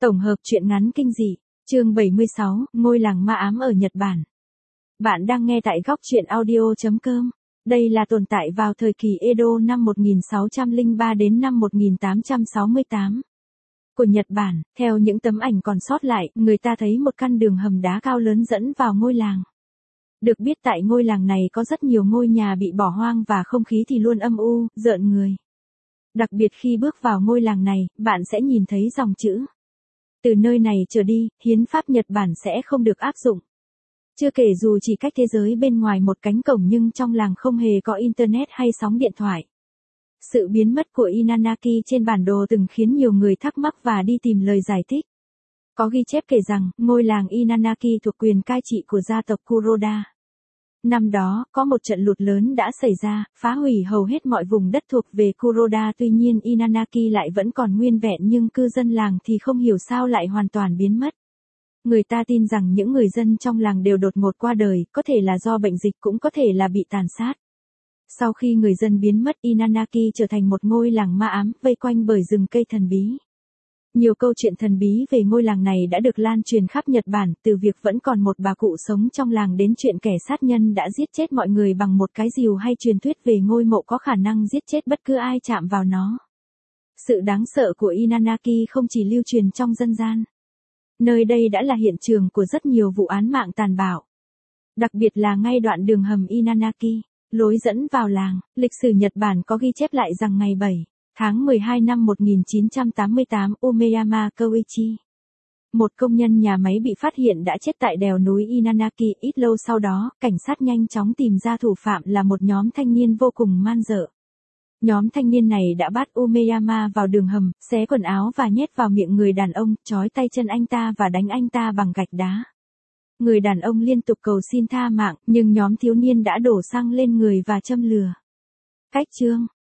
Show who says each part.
Speaker 1: Tổng hợp truyện ngắn kinh dị, chương 76, ngôi làng ma ám ở Nhật Bản. Bạn đang nghe tại góc truyện audio.com. Đây là tồn tại vào thời kỳ Edo năm 1603 đến năm 1868 của Nhật Bản. Theo những tấm ảnh còn sót lại, người ta thấy một căn đường hầm đá cao lớn dẫn vào ngôi làng. Được biết tại ngôi làng này có rất nhiều ngôi nhà bị bỏ hoang và không khí thì luôn âm u, rợn người. Đặc biệt khi bước vào ngôi làng này, bạn sẽ nhìn thấy dòng chữ: từ nơi này trở đi, hiến pháp Nhật Bản sẽ không được áp dụng. Chưa kể dù chỉ cách thế giới bên ngoài một cánh cổng nhưng trong làng không hề có internet hay sóng điện thoại. Sự biến mất của Inanaki trên bản đồ từng khiến nhiều người thắc mắc và đi tìm lời giải thích. Có ghi chép kể rằng, ngôi làng Inanaki thuộc quyền cai trị của gia tộc Kuroda. Năm đó, có một trận lụt lớn đã xảy ra, phá hủy hầu hết mọi vùng đất thuộc về Kuroda. Tuy nhiên Inanaki lại vẫn còn nguyên vẹn nhưng cư dân làng thì không hiểu sao lại hoàn toàn biến mất. Người ta tin rằng những người dân trong làng đều đột ngột qua đời, có thể là do bệnh dịch cũng có thể là bị tàn sát. Sau khi người dân biến mất, Inanaki trở thành một ngôi làng ma ám, vây quanh bởi rừng cây thần bí. Nhiều câu chuyện thần bí về ngôi làng này đã được lan truyền khắp Nhật Bản, từ việc vẫn còn một bà cụ sống trong làng đến chuyện kẻ sát nhân đã giết chết mọi người bằng một cái rìu hay truyền thuyết về ngôi mộ có khả năng giết chết bất cứ ai chạm vào nó. Sự đáng sợ của Inanaki không chỉ lưu truyền trong dân gian. Nơi đây đã là hiện trường của rất nhiều vụ án mạng tàn bạo. Đặc biệt là ngay đoạn đường hầm Inanaki, lối dẫn vào làng. Lịch sử Nhật Bản có ghi chép lại rằng ngày 7 tháng 12 năm 1988, Umeyama Koichi, một công nhân nhà máy bị phát hiện đã chết tại đèo núi Inanaki. Ít lâu sau đó, cảnh sát nhanh chóng tìm ra thủ phạm là một nhóm thanh niên vô cùng man dợ. Nhóm thanh niên này đã bắt Umeyama vào đường hầm, xé quần áo và nhét vào miệng người đàn ông, trói tay chân anh ta và đánh anh ta bằng gạch đá. Người đàn ông liên tục cầu xin tha mạng, nhưng nhóm thiếu niên đã đổ xăng lên người và châm lửa. Cách chương